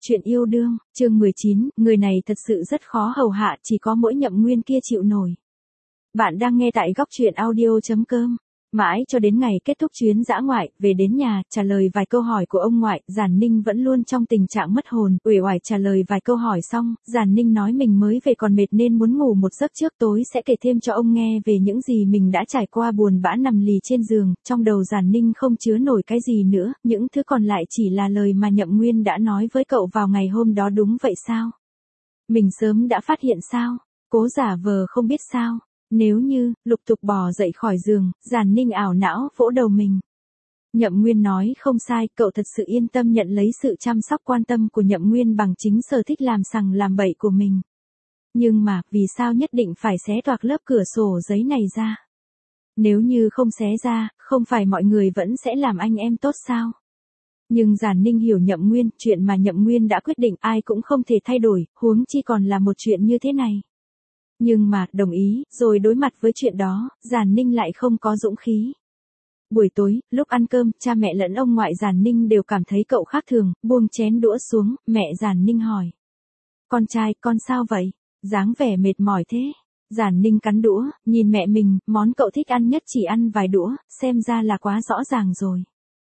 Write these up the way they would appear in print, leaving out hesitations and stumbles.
Chuyện yêu đương, chương 19, người này thật sự rất khó hầu hạ, chỉ có mỗi Nhậm Nguyên kia chịu nổi. Bạn đang nghe tại góc truyện audio.com. Mãi cho đến ngày kết thúc chuyến dã ngoại, về đến nhà, trả lời vài câu hỏi của ông ngoại, Giản Ninh vẫn luôn trong tình trạng mất hồn, uể oải trả lời vài câu hỏi xong, Giản Ninh nói mình mới về còn mệt nên muốn ngủ một giấc trước, tối sẽ kể thêm cho ông nghe về những gì mình đã trải qua, buồn bã nằm lì trên giường, trong đầu Giản Ninh không chứa nổi cái gì nữa, những thứ còn lại chỉ là lời mà Nhậm Nguyên đã nói với cậu vào ngày hôm đó. Đúng vậy sao? Mình sớm đã phát hiện sao? Cố giả vờ không biết sao? Nếu như, lục tục bò dậy khỏi giường, Giản Ninh ảo não vỗ đầu mình. Nhậm Nguyên nói không sai, cậu thật sự yên tâm nhận lấy sự chăm sóc quan tâm của Nhậm Nguyên bằng chính sở thích làm sằng làm bậy của mình. Nhưng mà, vì sao nhất định phải xé toạc lớp cửa sổ giấy này ra? Nếu như không xé ra, không phải mọi người vẫn sẽ làm anh em tốt sao? Nhưng Giản Ninh hiểu Nhậm Nguyên, chuyện mà Nhậm Nguyên đã quyết định ai cũng không thể thay đổi, huống chi còn là một chuyện như thế này. Nhưng mà, đồng ý, rồi đối mặt với chuyện đó, Giản Ninh lại không có dũng khí. Buổi tối, lúc ăn cơm, cha mẹ lẫn ông ngoại Giản Ninh đều cảm thấy cậu khác thường, buông chén đũa xuống, mẹ Giản Ninh hỏi. Con trai, con sao vậy? Dáng vẻ mệt mỏi thế. Giản Ninh cắn đũa, nhìn mẹ mình, món cậu thích ăn nhất chỉ ăn vài đũa, xem ra là quá rõ ràng rồi.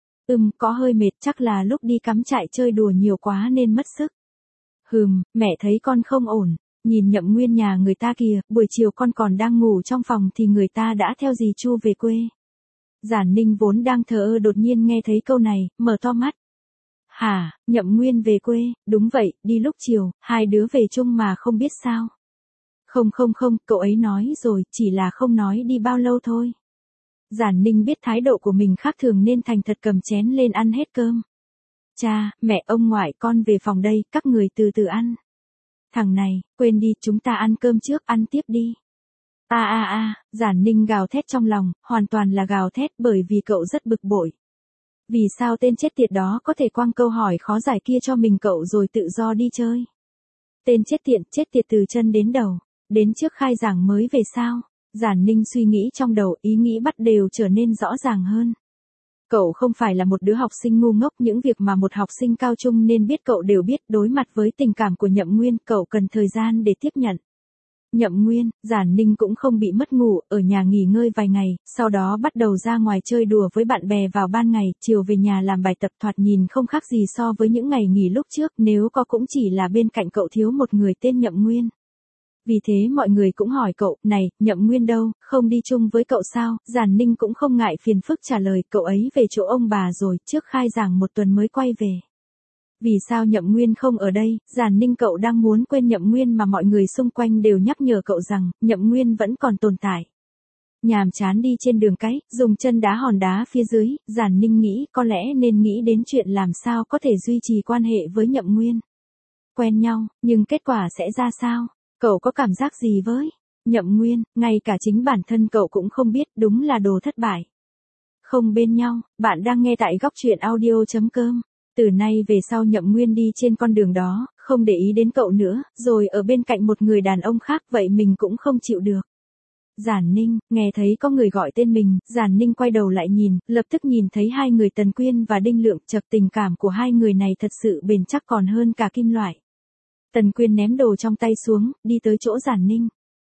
Có hơi mệt, chắc là lúc đi cắm trại chơi đùa nhiều quá nên mất sức. Mẹ thấy con không ổn. Nhìn Nhậm Nguyên nhà người ta kìa, buổi chiều con còn đang ngủ trong phòng thì người ta đã theo dì Chu về quê. Giản Ninh vốn đang thờ ơ đột nhiên nghe thấy câu này, mở to mắt. Hả, Nhậm Nguyên về quê? Đúng vậy, đi lúc chiều, hai đứa về chung mà không biết sao. Không, cậu ấy nói rồi, chỉ là không nói đi bao lâu thôi. Giản Ninh biết thái độ của mình khác thường nên thành thật cầm chén lên ăn hết cơm. Cha, mẹ, ông ngoại, con về phòng đây, các người từ từ ăn. Thằng này, quên đi, chúng ta ăn cơm trước, ăn tiếp đi. Giản Ninh gào thét trong lòng, hoàn toàn là gào thét bởi vì cậu rất bực bội. Vì sao tên chết tiệt đó có thể quăng câu hỏi khó giải kia cho mình cậu rồi tự do đi chơi? Tên chết tiệt từ chân đến đầu, đến trước khai giảng mới về sao? Giản Ninh suy nghĩ trong đầu, ý nghĩ bắt đều trở nên rõ ràng hơn. Cậu không phải là một đứa học sinh ngu ngốc, những việc mà một học sinh cao trung nên biết cậu đều biết, đối mặt với tình cảm của Nhậm Nguyên, cậu cần thời gian để tiếp nhận. Nhậm Nguyên, Giản Ninh cũng không bị mất ngủ, ở nhà nghỉ ngơi vài ngày, sau đó bắt đầu ra ngoài chơi đùa với bạn bè vào ban ngày, chiều về nhà làm bài tập, thoạt nhìn không khác gì so với những ngày nghỉ lúc trước, nếu có cũng chỉ là bên cạnh cậu thiếu một người tên Nhậm Nguyên. Vì thế mọi người cũng hỏi cậu, này, Nhậm Nguyên đâu, không đi chung với cậu sao? Giản Ninh cũng không ngại phiền phức trả lời, cậu ấy về chỗ ông bà rồi, trước khai giảng một tuần mới quay về. Vì sao Nhậm Nguyên không ở đây? Giản Ninh cậu đang muốn quên Nhậm Nguyên mà mọi người xung quanh đều nhắc nhở cậu rằng, Nhậm Nguyên vẫn còn tồn tại. Nhàm chán đi trên đường cái, dùng chân đá hòn đá phía dưới, Giản Ninh nghĩ có lẽ nên nghĩ đến chuyện làm sao có thể duy trì quan hệ với Nhậm Nguyên. Quen nhau, nhưng kết quả sẽ ra sao? Cậu có cảm giác gì với Nhậm Nguyên, ngay cả chính bản thân cậu cũng không biết, đúng là đồ thất bại. Không bên nhau, bạn đang nghe tại góc truyện audio.com. Từ nay về sau Nhậm Nguyên đi trên con đường đó, không để ý đến cậu nữa, rồi ở bên cạnh một người đàn ông khác, vậy mình cũng không chịu được. Giản Ninh, nghe thấy có người gọi tên mình, Giản Ninh quay đầu lại nhìn, lập tức nhìn thấy hai người Tần Quyên và Đinh Lượng, chật tình cảm của hai người này thật sự bền chắc còn hơn cả kim loại. Tần Quyên ném đồ trong tay xuống, đi tới chỗ Giản Ninh.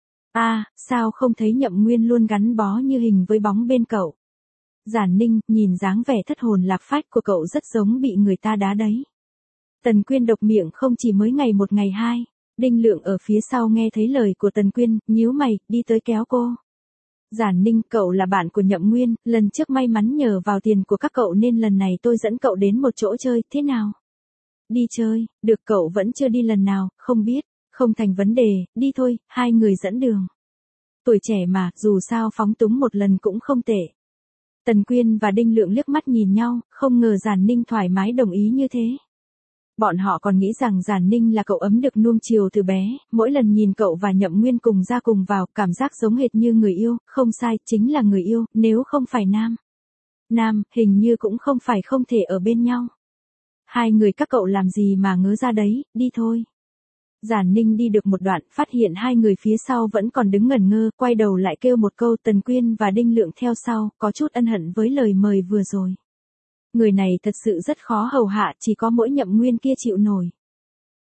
Sao không thấy Nhậm Nguyên luôn gắn bó như hình với bóng bên cậu? Giản Ninh, nhìn dáng vẻ thất hồn lạc phách của cậu rất giống bị người ta đá đấy. Tần Quyên độc miệng không chỉ mới ngày một ngày hai. Đinh Lượng ở phía sau nghe thấy lời của Tần Quyên, nhíu mày, đi tới kéo cô. Giản Ninh, cậu là bạn của Nhậm Nguyên, lần trước may mắn nhờ vào tiền của các cậu nên lần này tôi dẫn cậu đến một chỗ chơi, thế nào? Đi chơi, được, cậu vẫn chưa đi lần nào, không biết, không thành vấn đề, đi thôi, hai người dẫn đường. Tuổi trẻ mà, dù sao phóng túng một lần cũng không tệ. Tần Quyên và Đinh Lượng liếc mắt nhìn nhau, không ngờ Giản Ninh thoải mái đồng ý như thế. Bọn họ còn nghĩ rằng Giản Ninh là cậu ấm được nuông chiều từ bé, mỗi lần nhìn cậu và Nhậm Nguyên cùng ra cùng vào, cảm giác giống hệt như người yêu, không sai, chính là người yêu, nếu không phải nam, hình như cũng không phải không thể ở bên nhau. Hai người các cậu làm gì mà ngớ ra đấy, đi thôi. Giản Ninh đi được một đoạn, phát hiện hai người phía sau vẫn còn đứng ngẩn ngơ, quay đầu lại kêu một câu, Tần Quyên và Đinh Lượng theo sau, có chút ân hận với lời mời vừa rồi. Người này thật sự rất khó hầu hạ, chỉ có mỗi Nhậm Nguyên kia chịu nổi.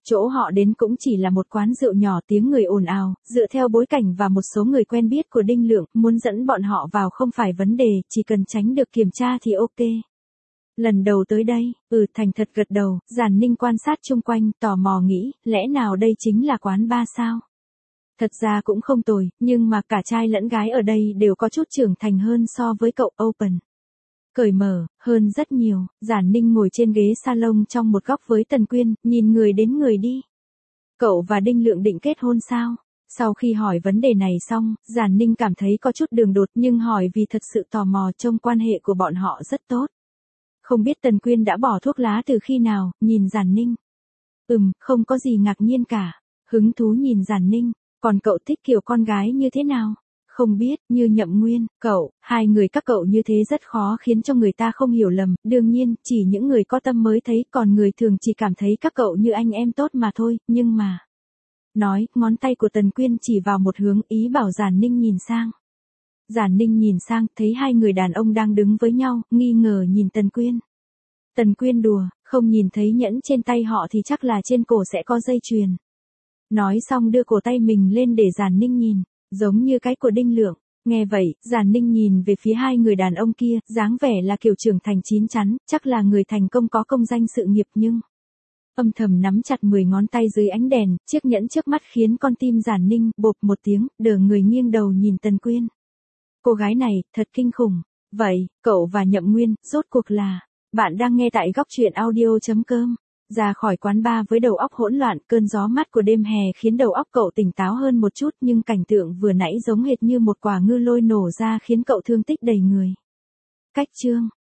Chỗ họ đến cũng chỉ là một quán rượu nhỏ, tiếng người ồn ào, dựa theo bối cảnh và một số người quen biết của Đinh Lượng, muốn dẫn bọn họ vào không phải vấn đề, chỉ cần tránh được kiểm tra thì ok. Lần đầu tới đây, thành thật gật đầu, Giản Ninh quan sát chung quanh, tò mò nghĩ, lẽ nào đây chính là quán bar sao? Thật ra cũng không tồi, nhưng mà cả trai lẫn gái ở đây đều có chút trưởng thành hơn so với cậu, open. Cởi mở, hơn rất nhiều. Giản Ninh ngồi trên ghế salon trong một góc với Tần Quyên, nhìn người đến người đi. Cậu và Đinh Lượng định kết hôn sao? Sau khi hỏi vấn đề này xong, Giản Ninh cảm thấy có chút đường đột nhưng hỏi vì thật sự tò mò, trông quan hệ của bọn họ rất tốt. Không biết Tần Quyên đã bỏ thuốc lá từ khi nào, nhìn Giản Ninh. Không có gì ngạc nhiên cả. Hứng thú nhìn Giản Ninh, còn cậu thích kiểu con gái như thế nào? Không biết, như Nhậm Nguyên, cậu, hai người các cậu như thế rất khó khiến cho người ta không hiểu lầm, đương nhiên, chỉ những người có tâm mới thấy, còn người thường chỉ cảm thấy các cậu như anh em tốt mà thôi, nhưng mà... Nói, ngón tay của Tần Quyên chỉ vào một hướng, ý bảo Giản Ninh nhìn sang. Giản Ninh nhìn sang, thấy hai người đàn ông đang đứng với nhau, nghi ngờ nhìn Tần Quyên. Tần Quyên đùa, không nhìn thấy nhẫn trên tay họ thì chắc là trên cổ sẽ có dây chuyền. Nói xong đưa cổ tay mình lên để Giản Ninh nhìn, giống như cái của Đinh Lượng. Nghe vậy, Giản Ninh nhìn về phía hai người đàn ông kia, dáng vẻ là kiểu trưởng thành chín chắn, chắc là người thành công có công danh sự nghiệp nhưng... Âm thầm nắm chặt 10 ngón tay dưới ánh đèn, chiếc nhẫn trước mắt khiến con tim Giản Ninh bộp một tiếng, đờ người nghiêng đầu nhìn Tần Quyên. Cô gái này, thật kinh khủng. Vậy, cậu và Nhậm Nguyên, rốt cuộc là... Bạn đang nghe tại góc truyện audio.com. Ra khỏi quán bar với đầu óc hỗn loạn, cơn gió mát của đêm hè khiến đầu óc cậu tỉnh táo hơn một chút, nhưng cảnh tượng vừa nãy giống hệt như một quả ngư lôi nổ ra khiến cậu thương tích đầy người. Cách chương